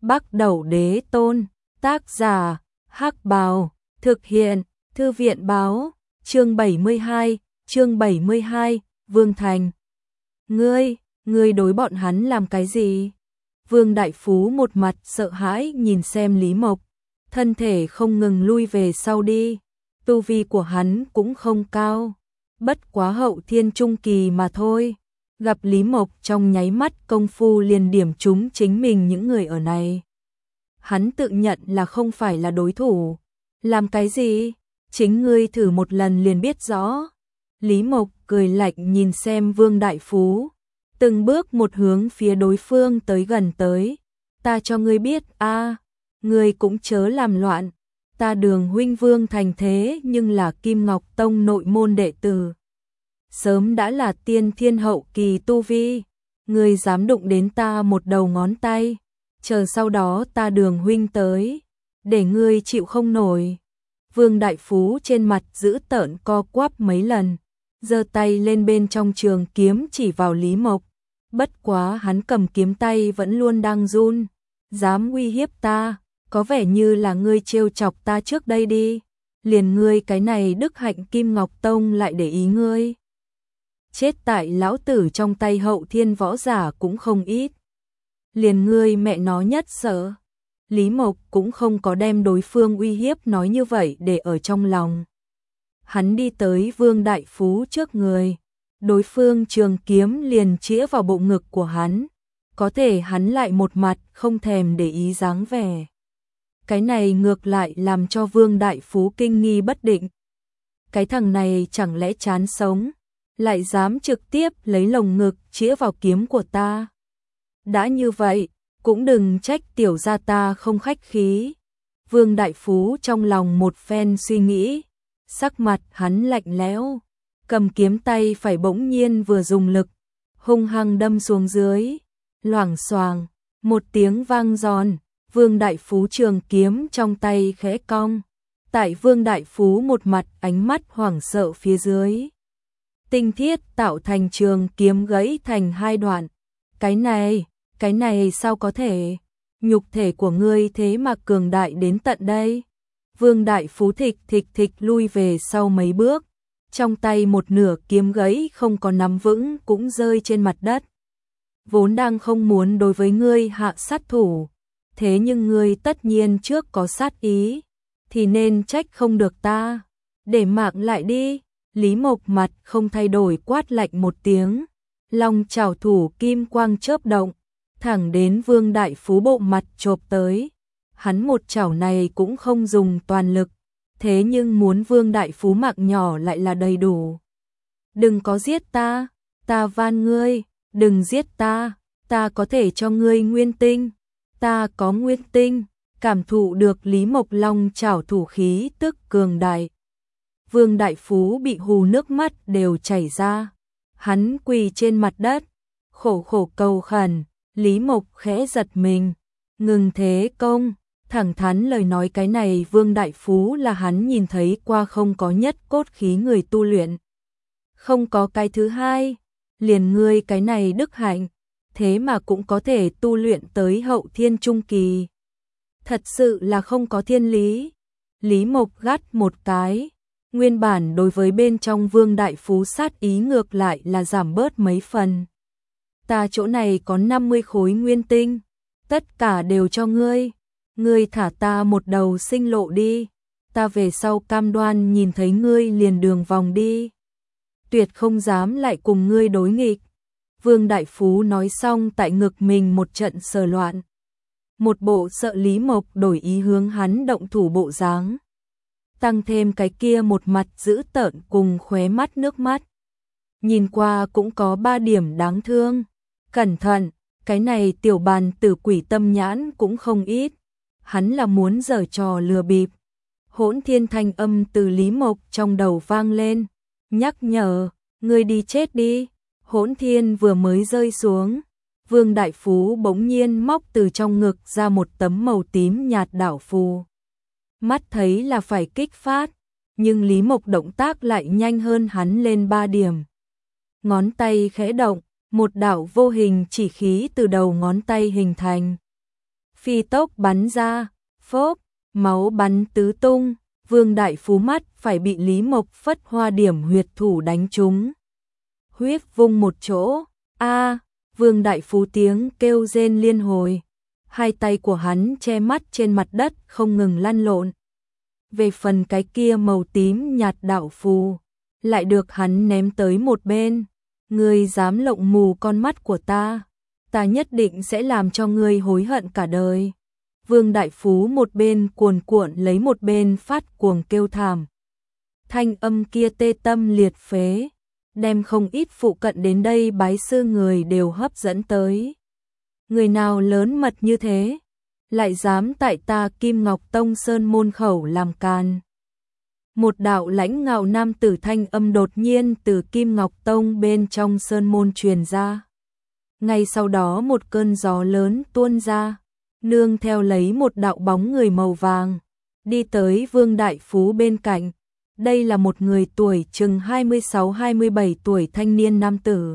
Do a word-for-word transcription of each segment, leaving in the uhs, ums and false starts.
Bắc Đẩu Đế Tôn, tác giả, Hắc Bào, thực hiện, Thư viện Báo, chương bảy mươi hai, chương bảy mươi hai, Vương Thành. Ngươi, ngươi đối bọn hắn làm cái gì? Vương Đại Phú một mặt sợ hãi nhìn xem Lý Mộc, thân thể không ngừng lui về sau đi, tu vi của hắn cũng không cao, bất quá hậu thiên trung kỳ mà thôi. Gặp Lý Mộc trong nháy mắt công phu liền điểm trúng chính mình những người ở này. Hắn tự nhận là không phải là đối thủ. Làm cái gì? Chính ngươi thử một lần liền biết rõ. Lý Mộc cười lạnh nhìn xem Vương Đại Phú, từng bước một hướng phía đối phương tới gần tới. Ta cho ngươi biết a, à, ngươi cũng chớ làm loạn. Ta Đường huynh Vương Thành thế nhưng là Kim Ngọc Tông nội môn đệ tử, sớm đã là tiên thiên hậu kỳ tu vi, ngươi dám đụng đến ta một đầu ngón tay, chờ sau đó ta Đường huynh tới, để ngươi chịu không nổi. Vương Đại Phú trên mặt giữ tợn co quắp mấy lần, giơ tay lên bên trong trường kiếm chỉ vào Lý Mộc, bất quá hắn cầm kiếm tay vẫn luôn đang run. Dám uy hiếp ta, có vẻ như là ngươi trêu chọc ta trước đây đi, liền ngươi cái này đức hạnh Kim Ngọc Tông lại để ý ngươi. Chết tại lão tử trong tay hậu thiên võ giả cũng không ít. Liền ngươi mẹ nó nhất sợ. Lý Mộc cũng không có đem đối phương uy hiếp nói như vậy để ở trong lòng. Hắn đi tới Vương Đại Phú trước người, đối phương trường kiếm liền chĩa vào bộ ngực của hắn, có thể hắn lại một mặt không thèm để ý dáng vẻ. Cái này ngược lại làm cho Vương Đại Phú kinh nghi bất định. Cái thằng này chẳng lẽ chán sống, lại dám trực tiếp lấy lồng ngực chĩa vào kiếm của ta. Đã như vậy, cũng đừng trách tiểu gia ta không khách khí. Vương Đại Phú trong lòng một phen suy nghĩ, sắc mặt hắn lạnh lẽo, cầm kiếm tay phải bỗng nhiên vừa dùng lực, hung hăng đâm xuống dưới. Loảng xoàng, một tiếng vang giòn, Vương Đại Phú trường kiếm trong tay khẽ cong. Tại Vương Đại Phú một mặt ánh mắt hoảng sợ phía dưới, tinh thiết tạo thành trường kiếm gãy thành hai đoạn. Cái này, cái này sao có thể? Nhục thể của ngươi thế mà cường đại đến tận đây. Vương Đại Phú thịch thịch thịch lui về sau mấy bước, trong tay một nửa kiếm gãy không có nắm vững cũng rơi trên mặt đất. Vốn đang không muốn đối với ngươi hạ sát thủ, thế nhưng ngươi tất nhiên trước có sát ý, thì nên trách không được ta. Để mạng lại đi. Lý Mộc mặt không thay đổi quát lạnh một tiếng, long chảo thủ kim quang chớp động, thẳng đến Vương Đại Phú bộ mặt chộp tới. Hắn một chảo này cũng không dùng toàn lực, thế nhưng muốn Vương Đại Phú mạng nhỏ lại là đầy đủ. Đừng có giết ta, ta van ngươi, đừng giết ta, ta có thể cho ngươi nguyên tinh, ta có nguyên tinh. Cảm thụ được Lý Mộc long chảo thủ khí tức cường đại, Vương Đại Phú bị hù nước mắt đều chảy ra. Hắn quỳ trên mặt đất, khổ khổ cầu khẩn. Lý Mộc khẽ giật mình, ngừng thế công, thẳng thắn lời nói cái này Vương Đại Phú là hắn nhìn thấy qua không có nhất cốt khí người tu luyện. Không có cái thứ hai, liền ngươi cái này đức hạnh, thế mà cũng có thể tu luyện tới hậu thiên trung kỳ. Thật sự là không có thiên lý. Lý Mộc gắt một cái, nguyên bản đối với bên trong Vương Đại Phú sát ý ngược lại là giảm bớt mấy phần. Ta chỗ này có năm mươi khối nguyên tinh, tất cả đều cho ngươi. Ngươi thả ta một đầu sinh lộ đi, ta về sau cam đoan nhìn thấy ngươi liền đường vòng đi, tuyệt không dám lại cùng ngươi đối nghịch. Vương Đại Phú nói xong tại ngực mình một trận sờ loạn, một bộ sợ Lý Mộc đổi ý hướng hắn động thủ bộ dáng, tăng thêm cái kia một mặt dữ tợn cùng khóe mắt nước mắt, nhìn qua cũng có ba điểm đáng thương. Cẩn thận, cái này tiểu bàn tử quỷ tâm nhãn cũng không ít, hắn là muốn giở trò lừa bịp. Hỗn thiên thanh âm từ Lý Mộc trong đầu vang lên, nhắc nhở, ngươi đi chết đi. Hỗn thiên vừa mới rơi xuống, Vương Đại Phú bỗng nhiên móc từ trong ngực ra một tấm màu tím nhạt đảo phù. Mắt thấy là phải kích phát, nhưng Lý Mộc động tác lại nhanh hơn hắn lên ba điểm. Ngón tay khẽ động, một đạo vô hình chỉ khí từ đầu ngón tay hình thành. phi tốc bắn ra, phốp, máu bắn tứ tung, Vương Đại Phú mắt phải bị Lý Mộc phất hoa điểm huyệt thủ đánh trúng. Huyết vung một chỗ, a, Vương Đại Phú tiếng kêu rên liên hồi. Hai tay của hắn che mắt trên mặt đất không ngừng lăn lộn. Về phần cái kia màu tím nhạt đạo phù, lại được hắn ném tới một bên. Ngươi dám lộng mù con mắt của ta, ta nhất định sẽ làm cho ngươi hối hận cả đời. Vương Đại Phú một bên cuồn cuộn lấy một bên phát cuồng kêu thảm. Thanh âm kia tê tâm liệt phế, đem không ít phụ cận đến đây bái sư người đều hấp dẫn tới. Người nào lớn mật như thế, lại dám tại ta Kim Ngọc Tông Sơn môn khẩu làm càn. Một đạo lãnh ngạo nam tử thanh âm đột nhiên từ Kim Ngọc Tông bên trong sơn môn truyền ra. Ngay sau đó một cơn gió lớn tuôn ra, nương theo lấy một đạo bóng người màu vàng, đi tới Vương Đại Phú bên cạnh. Đây là một người tuổi chừng hai mươi sáu hai mươi bảy tuổi thanh niên nam tử.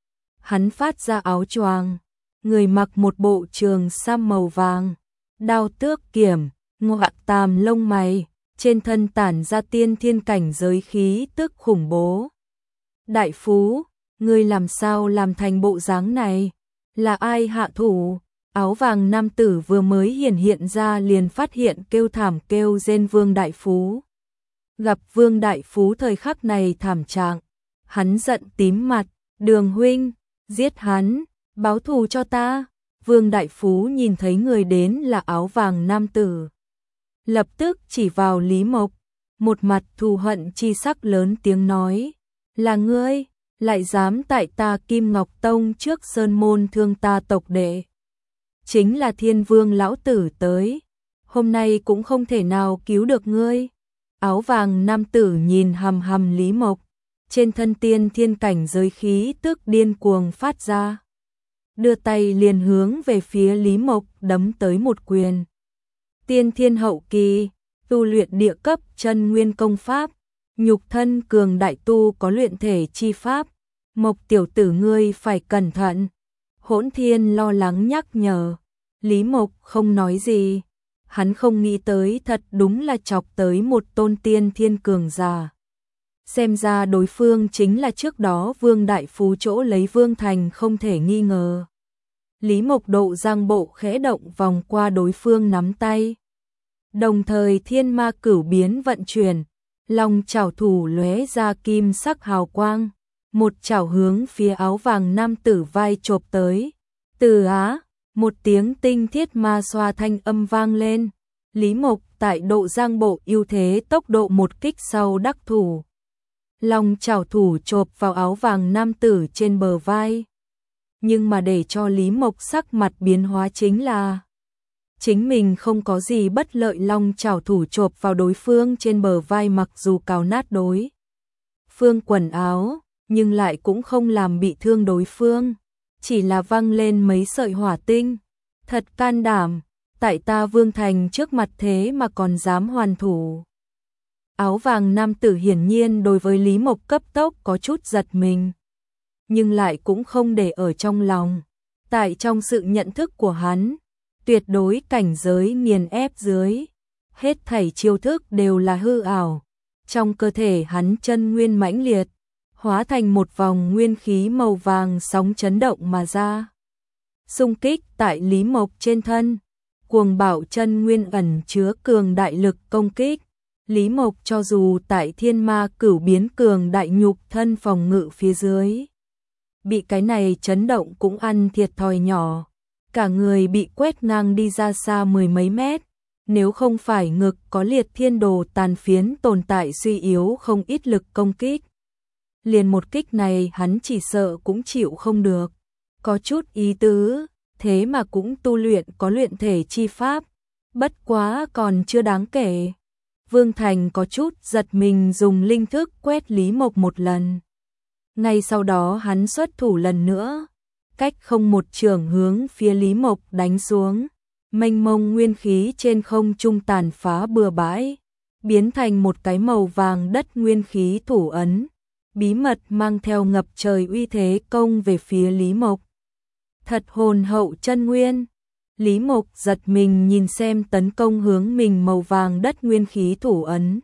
Hắn phát ra áo choàng, người mặc một bộ trường sam màu vàng, đao tước kiểm, ngoạc tàm lông mày, trên thân tản ra tiên thiên cảnh giới khí tức khủng bố. Đại Phú, ngươi làm sao làm thành bộ dáng này? Là ai hạ thủ? Áo vàng nam tử vừa mới hiển hiện ra liền phát hiện kêu thảm kêu rên Vương Đại Phú. Gặp Vương Đại Phú thời khắc này thảm trạng, hắn giận tím mặt, Đường huynh, giết hắn, báo thù cho ta. Vương Đại Phú nhìn thấy người đến là áo vàng nam tử, lập tức chỉ vào Lý Mộc, một mặt thù hận chi sắc lớn tiếng nói, là ngươi, lại dám tại ta Kim Ngọc Tông trước sơn môn thương ta tộc đệ. Chính là Thiên Vương lão tử tới, hôm nay cũng không thể nào cứu được ngươi. Áo vàng nam tử nhìn hằm hằm Lý Mộc, trên thân tiên thiên cảnh giới khí tức điên cuồng phát ra. Đưa tay liền hướng về phía Lý Mộc đấm tới một quyền. Tiên thiên hậu kỳ, tu luyện địa cấp chân nguyên công pháp, nhục thân cường đại tu có luyện thể chi pháp. Mộc tiểu tử ngươi phải cẩn thận. Hỗn Thiên lo lắng nhắc nhở. Lý Mộc không nói gì. Hắn không nghĩ tới thật đúng là chọc tới một tôn tiên thiên cường giả. Xem ra đối phương chính là trước đó Vương Đại Phú chỗ lấy Vương Thành không thể nghi ngờ. Lý Mộc độ giang bộ khẽ động vòng qua đối phương nắm tay. Đồng thời thiên ma cửu biến vận chuyển, long chảo thủ lóe ra kim sắc hào quang, một chảo hướng phía áo vàng nam tử vai chộp tới. Từ á, một tiếng tinh thiết ma xoa thanh âm vang lên. Lý Mộc tại độ giang bộ ưu thế tốc độ một kích sau đắc thủ. Long chảo thủ chộp vào áo vàng nam tử trên bờ vai. Nhưng mà để cho Lý Mộc sắc mặt biến hóa chính là chính mình không có gì bất lợi, long chảo thủ chộp vào đối phương trên bờ vai mặc dù cào nát đối phương quần áo, nhưng lại cũng không làm bị thương đối phương, chỉ là văng lên mấy sợi hỏa tinh. Thật can đảm, tại ta Vương Thành trước mặt thế mà còn dám hoàn thủ. Áo vàng nam tử hiển nhiên đối với Lý Mộc cấp tốc có chút giật mình, nhưng lại cũng không để ở trong lòng. Tại trong sự nhận thức của hắn, tuyệt đối cảnh giới nghiền ép dưới, hết thảy chiêu thức đều là hư ảo. Trong cơ thể hắn chân nguyên mãnh liệt, hóa thành một vòng nguyên khí màu vàng sóng chấn động mà ra. Xung kích tại Lý Mộc trên thân, cuồng bạo chân nguyên ẩn chứa cường đại lực công kích. Lý Mộc cho dù tại thiên ma cửu biến cường đại nhục thân phòng ngự phía dưới, bị cái này chấn động cũng ăn thiệt thòi nhỏ, cả người bị quét ngang đi ra xa mười mấy mét. Nếu không phải ngực có liệt thiên đồ tàn phiến tồn tại suy yếu không ít lực công kích, liền một kích này hắn chỉ sợ cũng chịu không được. Có chút ý tứ, thế mà cũng tu luyện có luyện thể chi pháp, bất quá còn chưa đáng kể. Vương Thành có chút giật mình dùng linh thức quét Lý Mộc một lần. Ngay sau đó hắn xuất thủ lần nữa, cách không một trường hướng phía Lý Mộc đánh xuống. Mênh mông nguyên khí trên không trung tàn phá bừa bãi, biến thành một cái màu vàng đất nguyên khí thủ ấn, bí mật mang theo ngập trời uy thế công về phía Lý Mộc. Thật hồn hậu chân nguyên, Lý Mộc giật mình nhìn xem tấn công hướng mình màu vàng đất nguyên khí thủ ấn.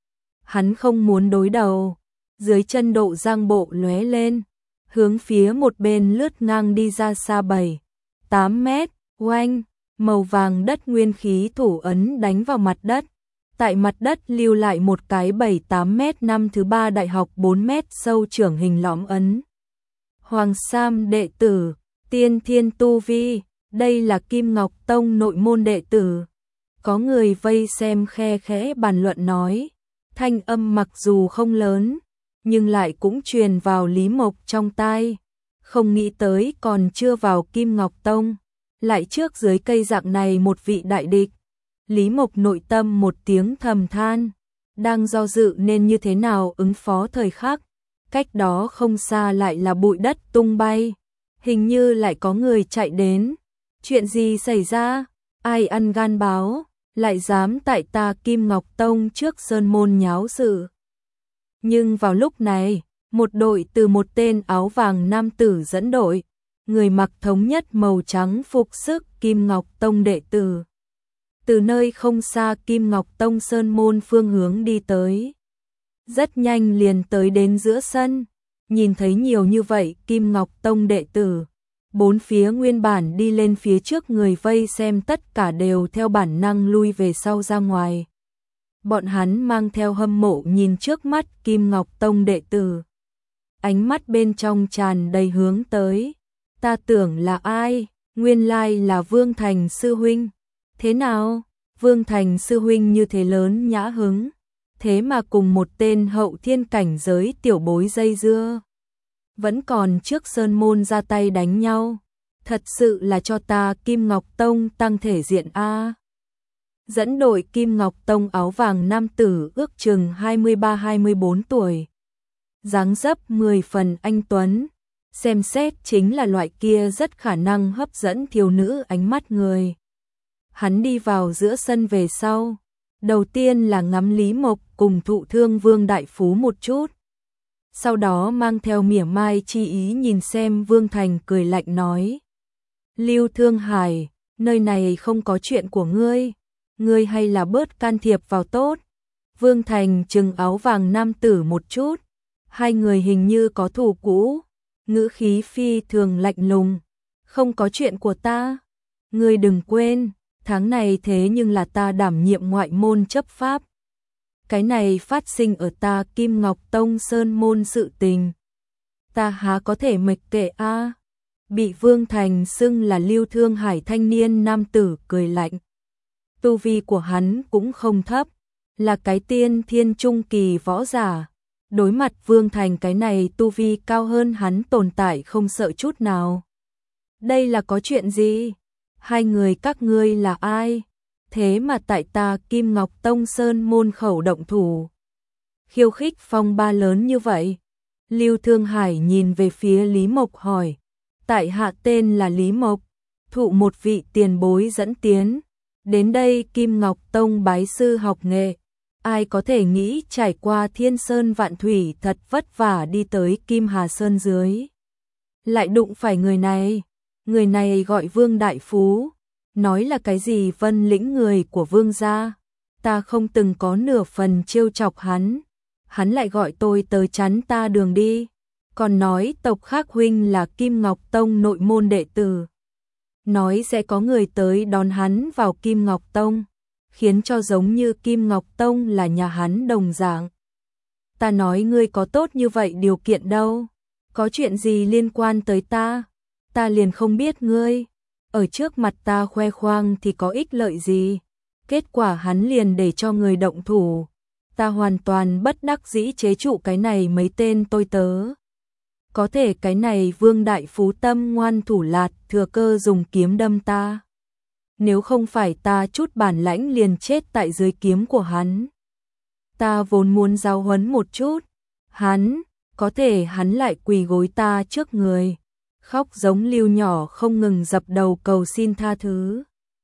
Hắn không muốn đối đầu, dưới chân độ giang bộ lóe lên, hướng phía một bên lướt ngang đi ra xa bảy, tám mét, oanh, màu vàng đất nguyên khí thủ ấn đánh vào mặt đất. Tại mặt đất lưu lại một cái bảy tám mét năm thứ ba đại học bốn mét sâu trưởng hình lõm ấn. Hoàng Sam đệ tử, tiên thiên tu vi, đây là Kim Ngọc Tông nội môn đệ tử. Có người vây xem khe khẽ bàn luận nói, thanh âm mặc dù không lớn, nhưng lại cũng truyền vào Lý Mộc trong tai. Không nghĩ tới còn chưa vào Kim Ngọc Tông, lại trước dưới cây dạng này một vị đại địch. Lý Mộc nội tâm một tiếng thầm than, đang do dự nên như thế nào ứng phó thời khắc. Cách đó không xa lại là bụi đất tung bay, hình như lại có người chạy đến. Chuyện gì xảy ra? Ai ăn gan báo, lại dám tại ta Kim Ngọc Tông trước sơn môn nháo sự. Nhưng vào lúc này, một đội từ một tên áo vàng nam tử dẫn đội, người mặc thống nhất màu trắng phục sức Kim Ngọc Tông đệ tử. Từ nơi không xa Kim Ngọc Tông sơn môn phương hướng đi tới. Rất nhanh liền tới đến giữa sân, nhìn thấy nhiều như vậy Kim Ngọc Tông đệ tử. Bốn phía nguyên bản đi lên phía trước người vây xem tất cả đều theo bản năng lui về sau ra ngoài. Bọn hắn mang theo hâm mộ nhìn trước mắt Kim Ngọc Tông đệ tử. Ánh mắt bên trong tràn đầy hướng tới. Ta tưởng là ai? Nguyên lai là Vương Thành sư huynh. Thế nào? Vương Thành sư huynh như thế lớn nhã hứng. Thế mà cùng một tên hậu thiên cảnh giới tiểu bối dây dưa. Vẫn còn trước sơn môn ra tay đánh nhau. Thật sự là cho ta Kim Ngọc Tông tăng thể diện a. Dẫn đội Kim Ngọc Tông áo vàng nam tử ước chừng hai mươi ba hai mươi bốn tuổi. Dáng dấp mười phần anh tuấn, xem xét chính là loại kia rất khả năng hấp dẫn thiếu nữ ánh mắt người. Hắn đi vào giữa sân về sau, đầu tiên là ngắm Lý Mộc cùng thụ thương Vương Đại Phú một chút. Sau đó mang theo mỉa mai chi ý nhìn xem Vương Thành cười lạnh nói. Lưu Thương Hải, nơi này không có chuyện của ngươi, ngươi hay là bớt can thiệp vào tốt. Vương Thành trừng áo vàng nam tử một chút, hai người hình như có thù cũ, ngữ khí phi thường lạnh lùng. Không có chuyện của ta, ngươi đừng quên, tháng này thế nhưng là ta đảm nhiệm ngoại môn chấp pháp. Cái này phát sinh ở ta Kim Ngọc Tông sơn môn sự tình. Ta há có thể mịch kệ a? Bị Vương Thành xưng là Lưu Thương Hải thanh niên nam tử cười lạnh. Tu vi của hắn cũng không thấp, là cái tiên thiên trung kỳ võ giả. Đối mặt Vương Thành cái này tu vi cao hơn hắn tồn tại không sợ chút nào. Đây là có chuyện gì? Hai người các ngươi là ai? Thế mà tại ta Kim Ngọc Tông sơn môn khẩu động thủ. Khiêu khích phong ba lớn như vậy. Lưu Thương Hải nhìn về phía Lý Mộc hỏi. Tại hạ tên là Lý Mộc, thụ một vị tiền bối dẫn tiến. Đến đây Kim Ngọc Tông bái sư học nghệ. Ai có thể nghĩ trải qua thiên sơn vạn thủy thật vất vả đi tới Kim Hà Sơn dưới. Lại đụng phải người này. Người này gọi Vương Đại Phú. Nói là cái gì vân lĩnh người của Vương gia. Ta không từng có nửa phần trêu chọc hắn. Hắn lại gọi tôi tới chắn ta đường đi. Còn nói tộc khác huynh là Kim Ngọc Tông nội môn đệ tử. Nói sẽ có người tới đón hắn vào Kim Ngọc Tông. Khiến cho giống như Kim Ngọc Tông là nhà hắn đồng dạng. Ta nói ngươi có tốt như vậy điều kiện đâu. Có chuyện gì liên quan tới ta? Ta liền không biết ngươi. Ở trước mặt ta khoe khoang thì có ích lợi gì? Kết quả hắn liền để cho người động thủ. Ta hoàn toàn bất đắc dĩ chế trụ cái này mấy tên tôi tớ. Có thể cái này Vương Đại Phú tâm ngoan thủ lạt thừa cơ dùng kiếm đâm ta. Nếu không phải ta chút bản lãnh liền chết tại dưới kiếm của hắn. Ta vốn muốn giáo huấn một chút. Hắn, có thể hắn lại quỳ gối ta trước người. Khóc giống Lưu nhỏ không ngừng dập đầu cầu xin tha thứ.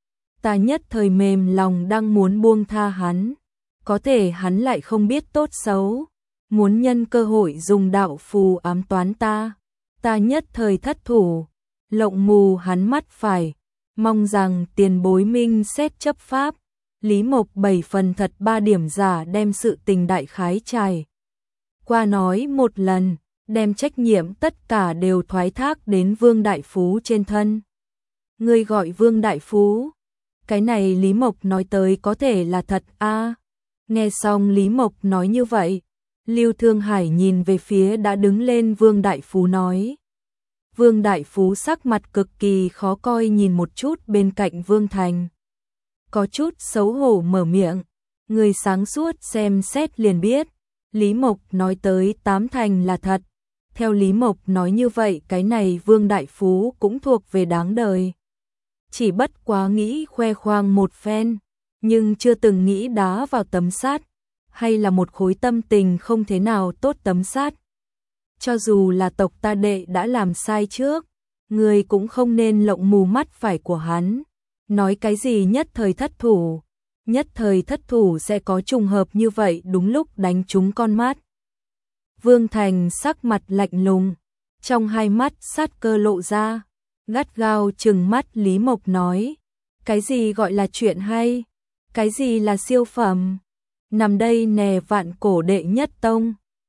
Ta nhất thời mềm lòng đang muốn buông tha hắn. Có thể hắn lại không biết tốt xấu. Muốn nhân cơ hội dùng đạo phù ám toán ta. Ta nhất thời thất thủ. Lộng mù hắn mắt phải. Mong rằng tiền bối minh xét chấp pháp. Lý Mộc bảy phần thật ba điểm giả đem sự tình đại khái trải qua nói một lần, đem trách nhiệm tất cả đều thoái thác đến Vương Đại Phú trên thân. Ngươi gọi Vương Đại Phú? Cái này Lý Mộc nói tới có thể là thật a? À, nghe xong Lý Mộc nói như vậy, Lưu Thương Hải nhìn về phía đã đứng lên Vương Đại Phú nói. Vương Đại Phú sắc mặt cực kỳ khó coi nhìn một chút bên cạnh Vương Thành. Có chút xấu hổ mở miệng, người sáng suốt xem xét liền biết, Lý Mộc nói tới tám thành là thật. Theo Lý Mộc nói như vậy cái này Vương Đại Phú cũng thuộc về đáng đời. Chỉ bất quá nghĩ khoe khoang một phen, nhưng chưa từng nghĩ đá vào tấm sắt, hay là một khối tâm tình không thế nào tốt tấm sắt. Cho dù là tộc ta đệ đã làm sai trước, người cũng không nên lộng mù mắt phải của hắn. Nói cái gì nhất thời thất thủ, nhất thời thất thủ sẽ có trùng hợp như vậy đúng lúc đánh trúng con mắt. Vương Thành sắc mặt lạnh lùng, trong hai mắt sát cơ lộ ra, gắt gao trừng mắt Lý Mộc nói, cái gì gọi là chuyện hay, cái gì là siêu phẩm, nằm đây nè vạn cổ đệ nhất tông,